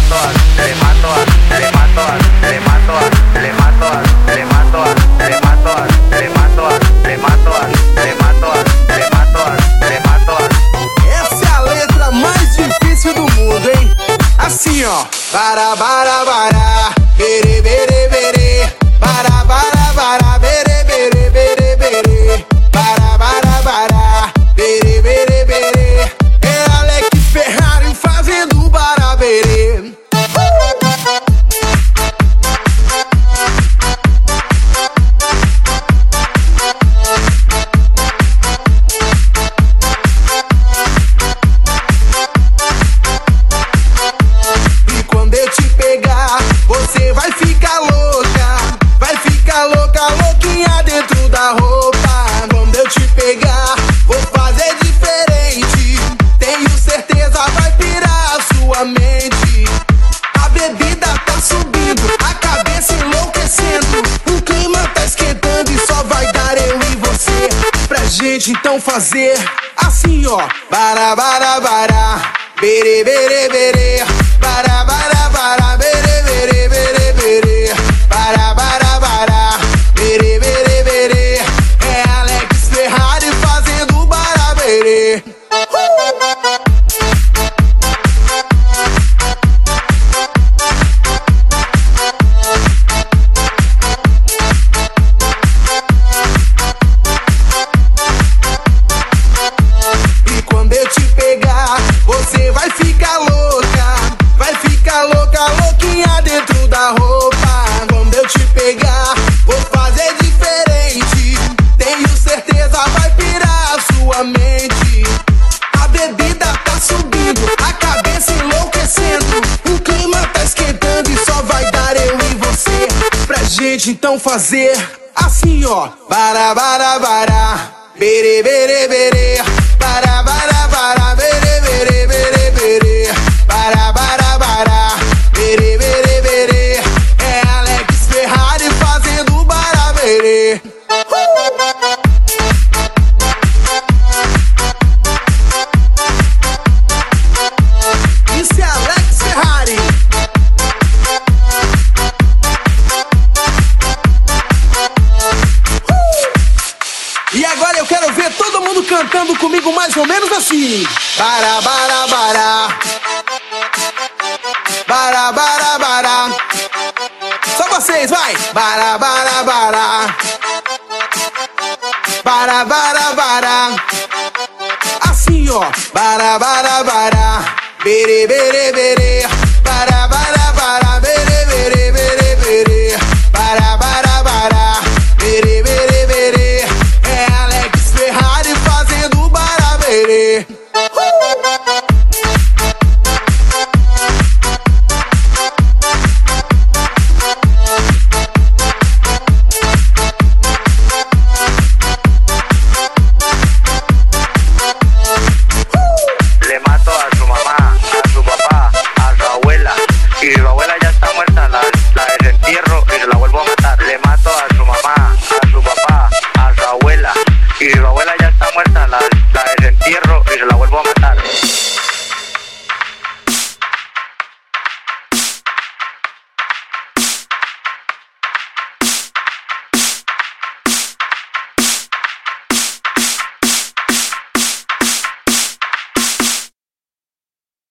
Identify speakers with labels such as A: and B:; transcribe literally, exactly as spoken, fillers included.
A: Bara, bara, bara, bere, bere, bere. Bara, bara, bara, bere, bere, bere, bere. Bara, bara, bara, bere, bere, bere. É Alex Ferrari fazendo baraberê. Você vai ficar louca, vai ficar louca, louquinha dentro da roupa. Quando eu te pegar, vou fazer diferente. Tenho certeza vai pirar a sua mente. A bebida tá subindo, a cabeça enlouquecendo. O clima tá esquentando e só vai dar eu e você. Pra gente então fazer assim ó. Bara, bara, bara, bere, bere, bere. Bara, bara, bara, bere, bere, bere, bere. Bara, bara, bara, bere, bere, bere. É Alex Ferrari fazendo baraberê. E quando eu te pegar, você vai ficar louca, vai ficar louca, louquinha dentro da roupa. Quando eu te pegar, vou fazer diferente. Tenho certeza vai pirar a sua mente. A bebida tá subindo, a cabeça enlouquecendo. O clima tá esquentando e só vai dar eu e você. Pra gente então fazer assim ó. Bara, bara, bara, bere, bere, bere. Bara, bara, bara, bere, bere, bere, bere. Bara, bara, bara, bere, bere, bere. É Alex Ferrari fazendo baraberê. Isso é Alex Ferrari. Uh! E agora eu quero ver todo mundo cantando comigo mais ou menos assim. Bara, bara, bara. Bara, bara, bara. Só vocês, vai. Bara, bara, bara. Bara, bara, bara. Assim, ó. Bara, bara, bara. Bere, bere, bere. Bara, bara, bara. Bere, bere, bere, bere. Bara, bara, bara. Bere, bere, bere. É Alex Ferrari fazendo baraberê.
B: Le mato a su mamá, a su papá, a su abuela y su abuela.